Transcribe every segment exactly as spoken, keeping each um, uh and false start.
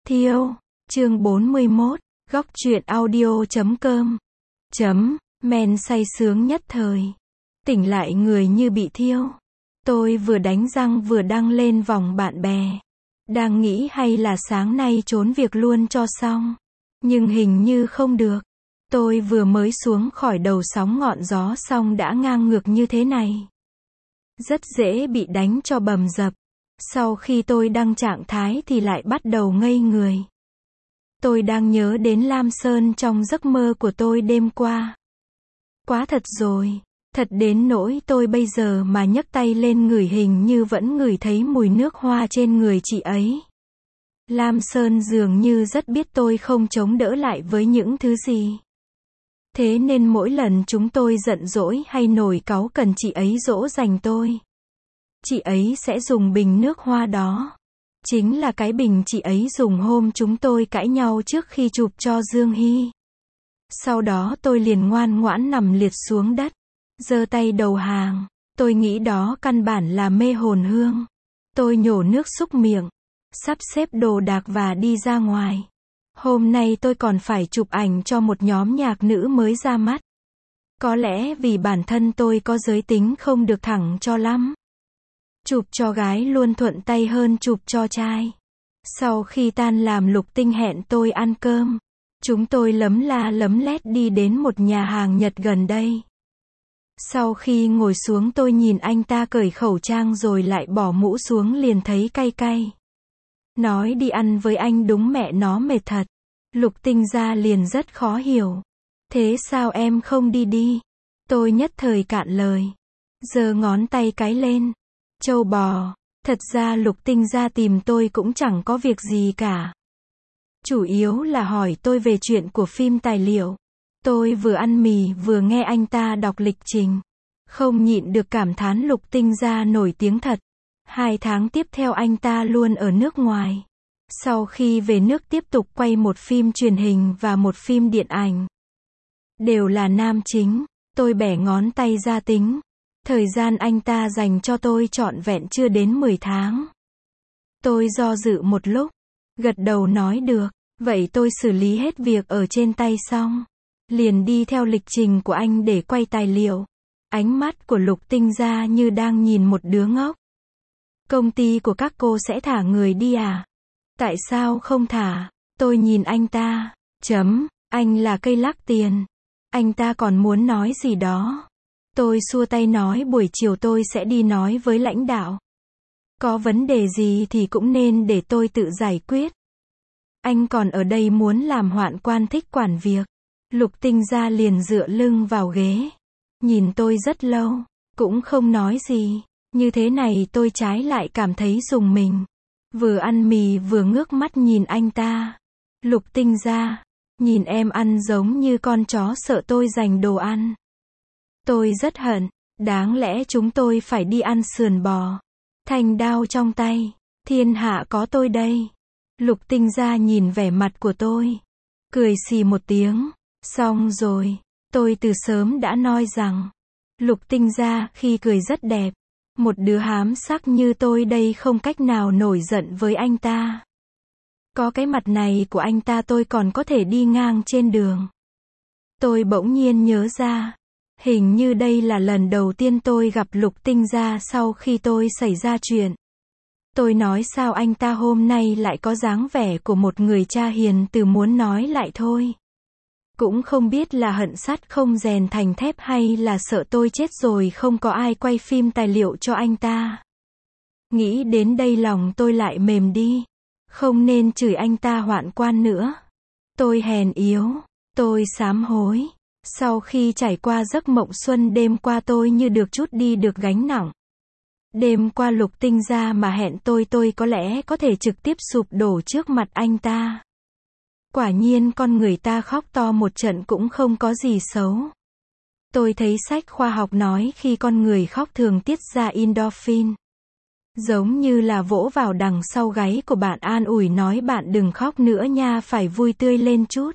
Thiêu, chương bốn mươi mốt, góc truyện audio chấm com. Chấm, men say sướng nhất thời. Tỉnh lại người như bị thiêu. Tôi vừa đánh răng vừa đăng lên vòng bạn bè. Đang nghĩ hay là sáng nay trốn việc luôn cho xong. Nhưng hình như không được. Tôi vừa mới xuống khỏi đầu sóng ngọn gió xong đã ngang ngược như thế này. Rất dễ bị đánh cho bầm dập. Sau khi tôi đăng trạng thái thì lại bắt đầu ngây người. Tôi đang nhớ đến Lam Sơn trong giấc mơ của tôi đêm qua. Quá thật rồi. Thật đến nỗi tôi bây giờ mà nhấc tay lên ngửi hình như vẫn ngửi thấy mùi nước hoa trên người chị ấy. Lam Sơn dường như rất biết tôi không chống đỡ lại với những thứ gì. Thế nên mỗi lần chúng tôi giận dỗi hay nổi cáu cần chị ấy dỗ dành tôi. Chị ấy sẽ dùng bình nước hoa đó. Chính là cái bình chị ấy dùng hôm chúng tôi cãi nhau trước khi chụp cho Dương Hy. Sau đó tôi liền ngoan ngoãn nằm liệt xuống đất. Giơ tay đầu hàng. Tôi nghĩ đó căn bản là mê hồn hương. Tôi nhổ nước súc miệng. Sắp xếp đồ đạc và đi ra ngoài. Hôm nay tôi còn phải chụp ảnh cho một nhóm nhạc nữ mới ra mắt. Có lẽ vì bản thân tôi có giới tính không được thẳng cho lắm. Chụp cho gái luôn thuận tay hơn chụp cho trai. Sau khi tan làm Lục Tinh hẹn tôi ăn cơm. Chúng tôi lấm la lấm lét đi đến một nhà hàng Nhật gần đây. Sau khi ngồi xuống tôi nhìn anh ta cởi khẩu trang rồi lại bỏ mũ xuống liền thấy cay cay. Nói đi ăn với anh đúng mẹ nó mệt thật. Lục Tinh ra liền rất khó hiểu. Thế sao em không đi đi? Tôi nhất thời cạn lời. Giơ ngón tay cái lên. Trâu bò. Thật ra Lục Tinh ra tìm tôi cũng chẳng có việc gì cả. Chủ yếu là hỏi tôi về chuyện của phim tài liệu. Tôi vừa ăn mì vừa nghe anh ta đọc lịch trình. Không nhịn được cảm thán Lục Tinh ra nổi tiếng thật. Hai tháng tiếp theo anh ta luôn ở nước ngoài. Sau khi về nước tiếp tục quay một phim truyền hình và một phim điện ảnh. Đều là nam chính. Tôi bẻ ngón tay ra tính. Thời gian anh ta dành cho tôi trọn vẹn chưa đến mười tháng. Tôi do dự một lúc. Gật đầu nói được. Vậy tôi xử lý hết việc ở trên tay xong. Liền đi theo lịch trình của anh để quay tài liệu. Ánh mắt của Lục Tinh ra như đang nhìn một đứa ngốc. Công ty của các cô sẽ thả người đi à? Tại sao không thả? Tôi nhìn anh ta. Chấm, anh là cây lắc tiền. Anh ta còn muốn nói gì đó. Tôi xua tay nói buổi chiều tôi sẽ đi nói với lãnh đạo. Có vấn đề gì thì cũng nên để tôi tự giải quyết. Anh còn ở đây muốn làm hoạn quan thích quản việc. Lục Tinh ra liền dựa lưng vào ghế. Nhìn tôi rất lâu. Cũng không nói gì. Như thế này tôi trái lại cảm thấy rùng mình. Vừa ăn mì vừa ngước mắt nhìn anh ta. Lục Tinh ra. Nhìn em ăn giống như con chó sợ tôi giành đồ ăn. Tôi rất hận. Đáng lẽ chúng tôi phải đi ăn sườn bò. Thanh đao trong tay. Thiên hạ có tôi đây. Lục Tinh ra nhìn vẻ mặt của tôi. Cười xì một tiếng. Xong rồi. Tôi từ sớm đã nói rằng. Lục Tinh ra khi cười rất đẹp. Một đứa hám sắc như tôi đây không cách nào nổi giận với anh ta. Có cái mặt này của anh ta tôi còn có thể đi ngang trên đường. Tôi bỗng nhiên nhớ ra. Hình như đây là lần đầu tiên tôi gặp Lục Tinh ra sau khi tôi xảy ra chuyện. Tôi nói sao anh ta hôm nay lại có dáng vẻ của một người cha hiền từ muốn nói lại thôi. Cũng không biết là hận sắt không rèn thành thép hay là sợ tôi chết rồi không có ai quay phim tài liệu cho anh ta. Nghĩ đến đây lòng tôi lại mềm đi. Không nên chửi anh ta hoạn quan nữa. Tôi hèn yếu. Tôi sám hối. Sau khi trải qua giấc mộng xuân đêm qua tôi như được trút đi được gánh nặng. Đêm qua Lục Tinh ra mà hẹn tôi tôi có lẽ có thể trực tiếp sụp đổ trước mặt anh ta. Quả nhiên con người ta khóc to một trận cũng không có gì xấu. Tôi thấy sách khoa học nói khi con người khóc thường tiết ra endorphin. Giống như là vỗ vào đằng sau gáy của bạn an ủi nói bạn đừng khóc nữa nha, phải vui tươi lên chút.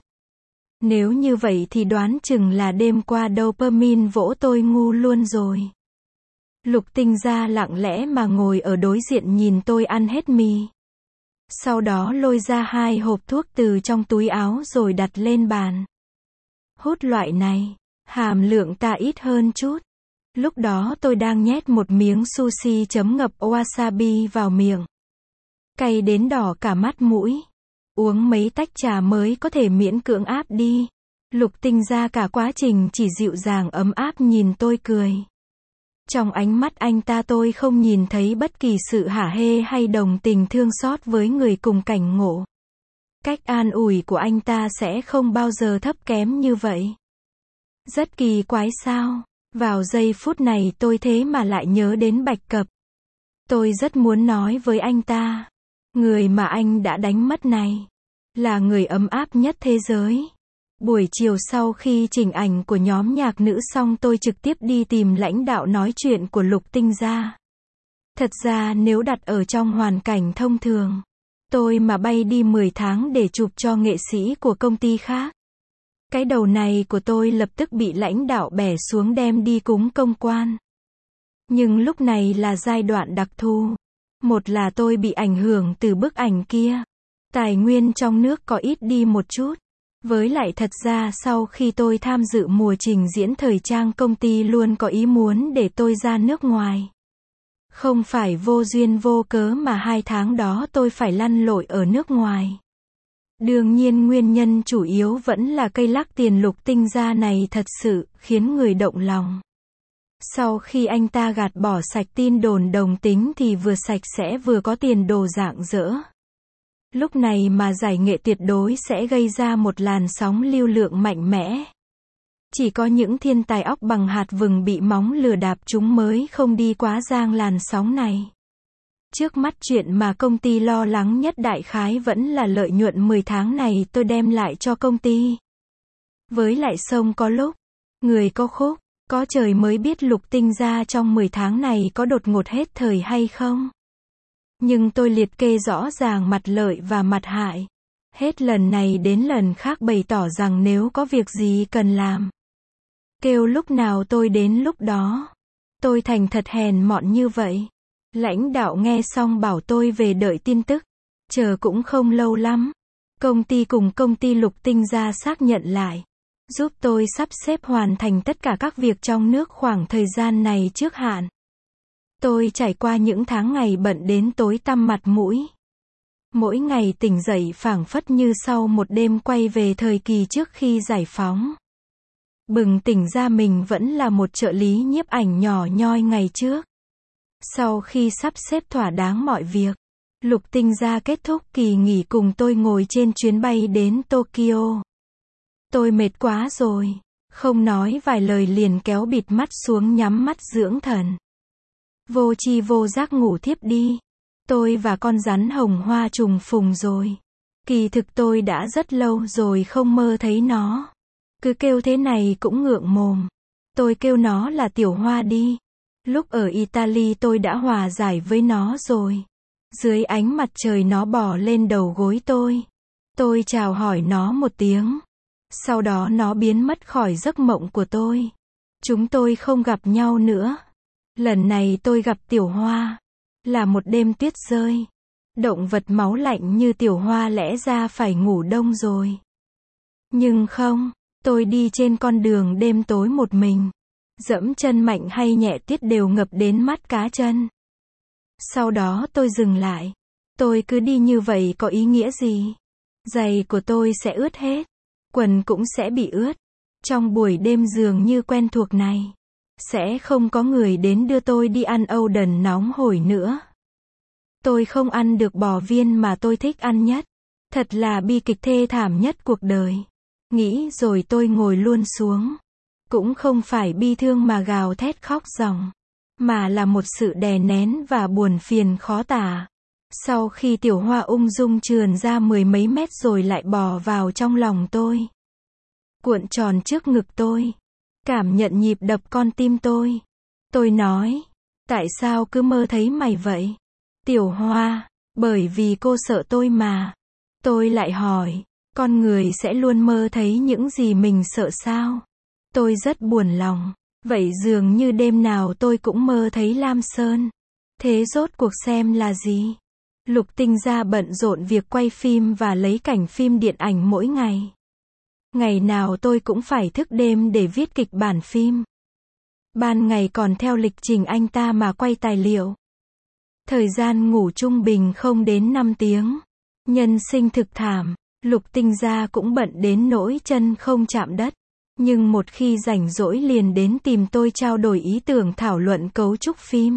Nếu như vậy thì đoán chừng là đêm qua dopamine vỗ tôi ngu luôn rồi. Lục Tinh ra lặng lẽ mà ngồi ở đối diện nhìn tôi ăn hết mì. Sau đó lôi ra hai hộp thuốc từ trong túi áo rồi đặt lên bàn. Hút loại này, hàm lượng ta ít hơn chút. Lúc đó tôi đang nhét một miếng sushi chấm ngập wasabi vào miệng. Cay đến đỏ cả mắt mũi. Uống mấy tách trà mới có thể miễn cưỡng áp đi. Lục Tinh Gia cả quá trình chỉ dịu dàng ấm áp nhìn tôi cười. Trong ánh mắt anh ta tôi không nhìn thấy bất kỳ sự hả hê hay đồng tình thương xót với người cùng cảnh ngộ. Cách an ủi của anh ta sẽ không bao giờ thấp kém như vậy. Rất kỳ quái sao? Vào giây phút này tôi thế mà lại nhớ đến Bạch Cập. Tôi rất muốn nói với anh ta. Người mà anh đã đánh mất này. Là người ấm áp nhất thế giới. Buổi chiều sau khi chỉnh ảnh của nhóm nhạc nữ xong tôi trực tiếp đi tìm lãnh đạo nói chuyện của Lục Tinh Gia. Thật ra nếu đặt ở trong hoàn cảnh thông thường, tôi mà bay đi mười tháng để chụp cho nghệ sĩ của công ty khác. Cái đầu này của tôi lập tức bị lãnh đạo bẻ xuống đem đi cúng công quan. Nhưng lúc này là giai đoạn đặc thù. Một là tôi bị ảnh hưởng từ bức ảnh kia. Tài nguyên trong nước có ít đi một chút. Với lại thật ra sau khi tôi tham dự mùa trình diễn thời trang công ty luôn có ý muốn để tôi ra nước ngoài. Không phải vô duyên vô cớ mà hai tháng đó tôi phải lăn lội ở nước ngoài. Đương nhiên nguyên nhân chủ yếu vẫn là cây lắc tiền Lục Tinh Gia này thật sự khiến người động lòng. Sau khi anh ta gạt bỏ sạch tin đồn đồng tính thì vừa sạch sẽ vừa có tiền đồ rạng rỡ. Lúc này mà giải nghệ tuyệt đối sẽ gây ra một làn sóng lưu lượng mạnh mẽ. Chỉ có những thiên tài óc bằng hạt vừng bị móng lừa đạp chúng mới không đi quá giang làn sóng này. Trước mắt chuyện mà công ty lo lắng nhất đại khái vẫn là lợi nhuận mười tháng này tôi đem lại cho công ty. Với lại sông có lúc, người có khúc, có trời mới biết Lục Tinh Gia trong mười tháng này có đột ngột hết thời hay không. Nhưng tôi liệt kê rõ ràng mặt lợi và mặt hại. Hết lần này đến lần khác bày tỏ rằng nếu có việc gì cần làm, kêu lúc nào tôi đến lúc đó. Tôi thành thật hèn mọn như vậy. Lãnh đạo nghe xong bảo tôi về đợi tin tức. Chờ cũng không lâu lắm. Công ty cùng công ty Lục Tinh Gia xác nhận lại. Giúp tôi sắp xếp hoàn thành tất cả các việc trong nước khoảng thời gian này trước hạn. Tôi trải qua những tháng ngày bận đến tối tăm mặt mũi. Mỗi ngày tỉnh dậy phảng phất như sau một đêm quay về thời kỳ trước khi giải phóng. Bừng tỉnh ra mình vẫn là một trợ lý nhiếp ảnh nhỏ nhoi ngày trước. Sau khi sắp xếp thỏa đáng mọi việc, Lục Tinh Gia kết thúc kỳ nghỉ cùng tôi ngồi trên chuyến bay đến Tokyo. Tôi mệt quá rồi, không nói vài lời liền kéo bịt mắt xuống nhắm mắt dưỡng thần. Vô tri vô giác ngủ thiếp đi. Tôi và con rắn hồng hoa trùng phùng rồi. Kỳ thực tôi đã rất lâu rồi không mơ thấy nó. Cứ kêu thế này cũng ngượng mồm. Tôi kêu nó là Tiểu Hoa đi. Lúc ở Italy tôi đã hòa giải với nó rồi. Dưới ánh mặt trời nó bò lên đầu gối tôi. Tôi chào hỏi nó một tiếng. Sau đó nó biến mất khỏi giấc mộng của tôi. Chúng tôi không gặp nhau nữa. Lần này tôi gặp Tiểu Hoa. Là một đêm tuyết rơi. Động vật máu lạnh như Tiểu Hoa lẽ ra phải ngủ đông rồi. Nhưng không, tôi đi trên con đường đêm tối một mình. Dẫm chân mạnh hay nhẹ tuyết đều ngập đến mắt cá chân. Sau đó tôi dừng lại. Tôi cứ đi như vậy có ý nghĩa gì? Giày của tôi sẽ ướt hết. Quần cũng sẽ bị ướt. Trong buổi đêm dường như quen thuộc này, sẽ không có người đến đưa tôi đi ăn Âu đần nóng hổi nữa. Tôi không ăn được bò viên mà tôi thích ăn nhất. Thật là bi kịch thê thảm nhất cuộc đời. Nghĩ rồi tôi ngồi luôn xuống. Cũng không phải bi thương mà gào thét khóc ròng, mà là một sự đè nén và buồn phiền khó tả. Sau khi Tiểu Hoa ung dung trườn ra mười mấy mét rồi lại bò vào trong lòng tôi. Cuộn tròn trước ngực tôi. Cảm nhận nhịp đập con tim tôi. Tôi nói, tại sao cứ mơ thấy mày vậy? Tiểu Hoa, bởi vì cô sợ tôi mà. Tôi lại hỏi, con người sẽ luôn mơ thấy những gì mình sợ sao? Tôi rất buồn lòng. Vậy dường như đêm nào tôi cũng mơ thấy Lam Sơn. Thế rốt cuộc xem là gì? Lục Tinh Gia bận rộn việc quay phim và lấy cảnh phim điện ảnh mỗi ngày. Ngày nào tôi cũng phải thức đêm để viết kịch bản phim. Ban ngày còn theo lịch trình anh ta mà quay tài liệu. Thời gian ngủ trung bình không đến năm tiếng. Nhân sinh thực thảm, Lục Tinh Gia cũng bận đến nỗi chân không chạm đất. Nhưng một khi rảnh rỗi liền đến tìm tôi trao đổi ý tưởng thảo luận cấu trúc phim.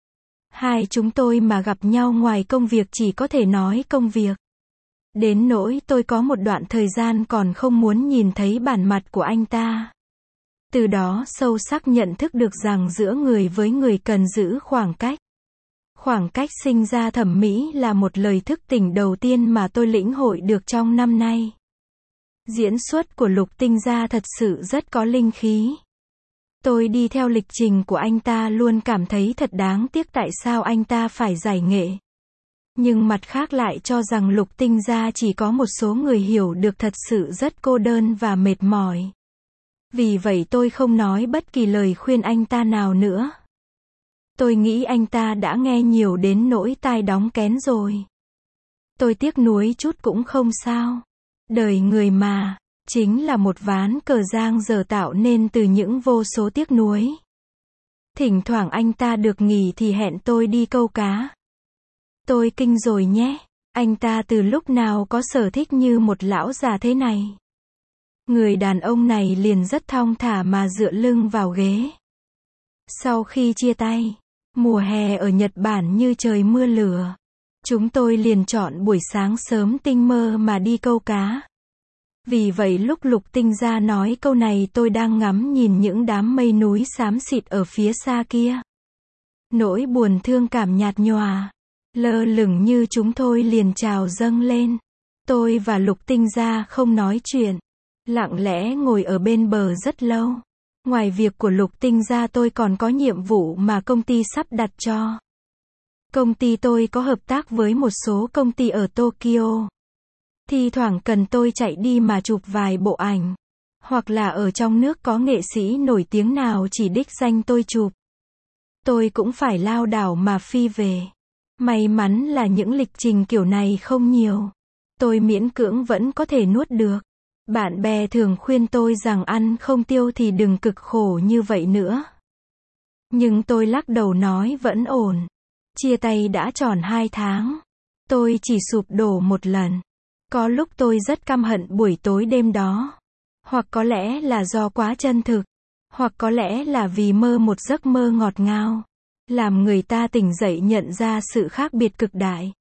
Hai chúng tôi mà gặp nhau ngoài công việc chỉ có thể nói công việc. Đến nỗi tôi có một đoạn thời gian còn không muốn nhìn thấy bản mặt của anh ta. Từ đó sâu sắc nhận thức được rằng giữa người với người cần giữ khoảng cách. Khoảng cách sinh ra thẩm mỹ là một lời thức tỉnh đầu tiên mà tôi lĩnh hội được trong năm nay. Diễn xuất của Lục Tinh Gia thật sự rất có linh khí. Tôi đi theo lịch trình của anh ta luôn cảm thấy thật đáng tiếc tại sao anh ta phải giải nghệ. Nhưng mặt khác lại cho rằng Lục Tinh Gia chỉ có một số người hiểu được thật sự rất cô đơn và mệt mỏi. Vì vậy tôi không nói bất kỳ lời khuyên anh ta nào nữa. Tôi nghĩ anh ta đã nghe nhiều đến nỗi tai đóng kén rồi. Tôi tiếc nuối chút cũng không sao. Đời người mà, chính là một ván cờ giang dở tạo nên từ những vô số tiếc nuối. Thỉnh thoảng anh ta được nghỉ thì hẹn tôi đi câu cá. Tôi kinh rồi nhé, anh ta từ lúc nào có sở thích như một lão già thế này. Người đàn ông này liền rất thong thả mà dựa lưng vào ghế. Sau khi chia tay, mùa hè ở Nhật Bản như trời mưa lửa. Chúng tôi liền chọn buổi sáng sớm tinh mơ mà đi câu cá. Vì vậy lúc Lục Tinh Gia nói câu này tôi đang ngắm nhìn những đám mây núi xám xịt ở phía xa kia. Nỗi buồn thương cảm nhạt nhòa, lơ lửng như chúng tôi liền trào dâng lên. Tôi và Lục Tinh Gia không nói chuyện, lặng lẽ ngồi ở bên bờ rất lâu. Ngoài việc của Lục Tinh Gia tôi còn có nhiệm vụ mà công ty sắp đặt cho. Công ty tôi có hợp tác với một số công ty ở Tokyo. Thi thoảng cần tôi chạy đi mà chụp vài bộ ảnh. Hoặc là ở trong nước có nghệ sĩ nổi tiếng nào chỉ đích danh tôi chụp. Tôi cũng phải lao đảo mà phi về. May mắn là những lịch trình kiểu này không nhiều. Tôi miễn cưỡng vẫn có thể nuốt được. Bạn bè thường khuyên tôi rằng ăn không tiêu thì đừng cực khổ như vậy nữa. Nhưng tôi lắc đầu nói vẫn ổn. Chia tay đã tròn hai tháng. Tôi chỉ sụp đổ một lần. Có lúc tôi rất căm hận buổi tối đêm đó. Hoặc có lẽ là do quá chân thực. Hoặc có lẽ là vì mơ một giấc mơ ngọt ngào. Làm người ta tỉnh dậy nhận ra sự khác biệt cực đại.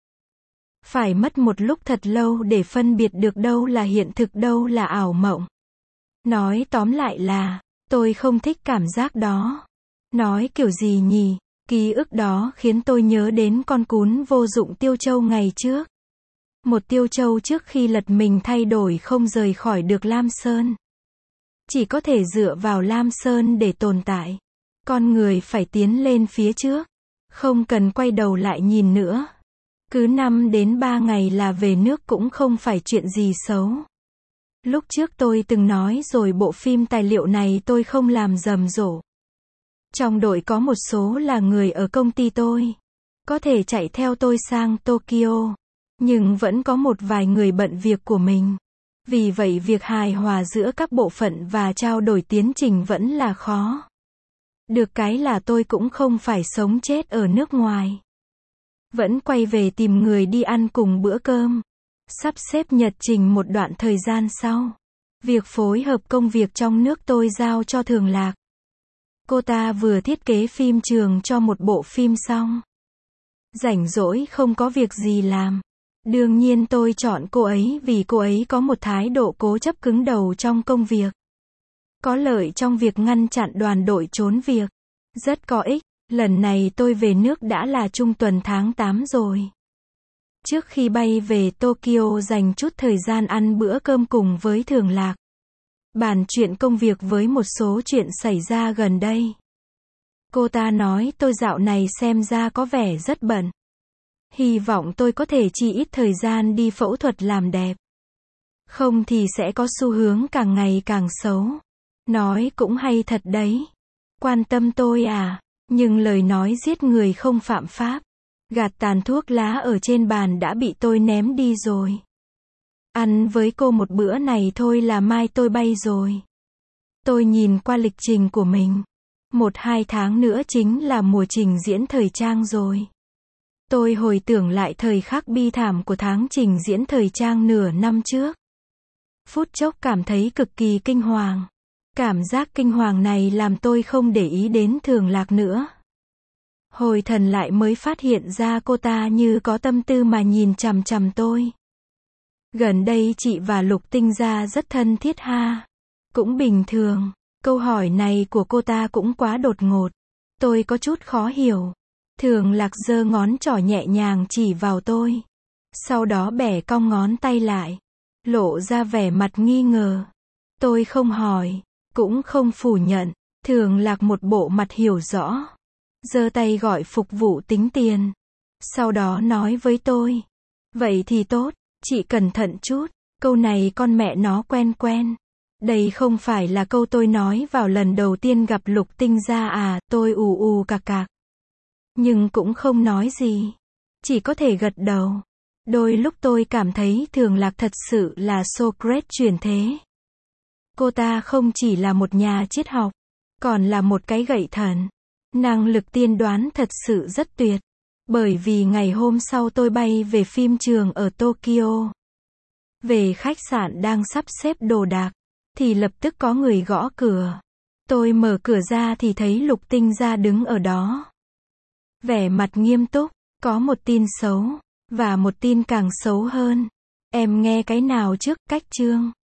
Phải mất một lúc thật lâu để phân biệt được đâu là hiện thực đâu là ảo mộng. Nói tóm lại là, tôi không thích cảm giác đó. Nói kiểu gì nhỉ? Ký ức đó khiến tôi nhớ đến con cún vô dụng Tiêu Châu ngày trước. Một Tiêu Châu trước khi lật mình thay đổi không rời khỏi được Lam Sơn. Chỉ có thể dựa vào Lam Sơn để tồn tại. Con người phải tiến lên phía trước. Không cần quay đầu lại nhìn nữa. Cứ năm đến ba ngày là về nước cũng không phải chuyện gì xấu. Lúc trước tôi từng nói rồi bộ phim tài liệu này tôi không làm rầm rộ. Trong đội có một số là người ở công ty tôi. Có thể chạy theo tôi sang Tokyo. Nhưng vẫn có một vài người bận việc của mình. Vì vậy việc hài hòa giữa các bộ phận và trao đổi tiến trình vẫn là khó. Được cái là tôi cũng không phải sống chết ở nước ngoài. Vẫn quay về tìm người đi ăn cùng bữa cơm. Sắp xếp nhật trình một đoạn thời gian sau. Việc phối hợp công việc trong nước tôi giao cho Thường Lạc. Cô ta vừa thiết kế phim trường cho một bộ phim xong. Rảnh rỗi không có việc gì làm. Đương nhiên tôi chọn cô ấy vì cô ấy có một thái độ cố chấp cứng đầu trong công việc. Có lợi trong việc ngăn chặn đoàn đội trốn việc. Rất có ích. Lần này tôi về nước đã là trung tuần tháng tám rồi. Trước khi bay về Tokyo dành chút thời gian ăn bữa cơm cùng với Thường Lạc. Bàn chuyện công việc với một số chuyện xảy ra gần đây. Cô ta nói tôi dạo này xem ra có vẻ rất bận. Hy vọng tôi có thể chi ít thời gian đi phẫu thuật làm đẹp. Không thì sẽ có xu hướng càng ngày càng xấu. Nói cũng hay thật đấy. Quan tâm tôi à? Nhưng lời nói giết người không phạm pháp. Gạt tàn thuốc lá ở trên bàn đã bị tôi ném đi rồi. Ăn với cô một bữa này thôi là mai tôi bay rồi. Tôi nhìn qua lịch trình của mình. Một hai tháng nữa chính là mùa trình diễn thời trang rồi. Tôi hồi tưởng lại thời khắc bi thảm của tháng trình diễn thời trang nửa năm trước. Phút chốc cảm thấy cực kỳ kinh hoàng. Cảm giác kinh hoàng này làm tôi không để ý đến Thường Lạc nữa. Hồi thần lại mới phát hiện ra cô ta như có tâm tư mà nhìn chằm chằm tôi. Gần đây chị và Lục Tinh Gia rất thân thiết ha. Cũng bình thường. Câu hỏi này của cô ta cũng quá đột ngột. Tôi có chút khó hiểu. Thường Lạc giơ ngón trỏ nhẹ nhàng chỉ vào tôi. Sau đó bẻ cong ngón tay lại. Lộ ra vẻ mặt nghi ngờ. Tôi không hỏi. Cũng không phủ nhận. Thường Lạc một bộ mặt hiểu rõ. Giơ tay gọi phục vụ tính tiền. Sau đó nói với tôi. Vậy thì tốt. Chị cẩn thận chút. Câu này con mẹ nó quen quen. Đây không phải là câu tôi nói vào lần đầu tiên gặp Lục Tinh Gia à, tôi ù ù cạc cạc. Nhưng cũng không nói gì. Chỉ có thể gật đầu. Đôi lúc tôi cảm thấy Thường Lạc thật sự là Socrates chuyển thế. Cô ta không chỉ là một nhà triết học, còn là một cái gậy thần. Năng lực tiên đoán thật sự rất tuyệt. Bởi vì ngày hôm sau tôi bay về phim trường ở Tokyo. Về khách sạn đang sắp xếp đồ đạc, thì lập tức có người gõ cửa. Tôi mở cửa ra thì thấy Lục Tinh Gia đứng ở đó. Vẻ mặt nghiêm túc, có một tin xấu, và một tin càng xấu hơn. Em nghe cái nào trước, cách chương?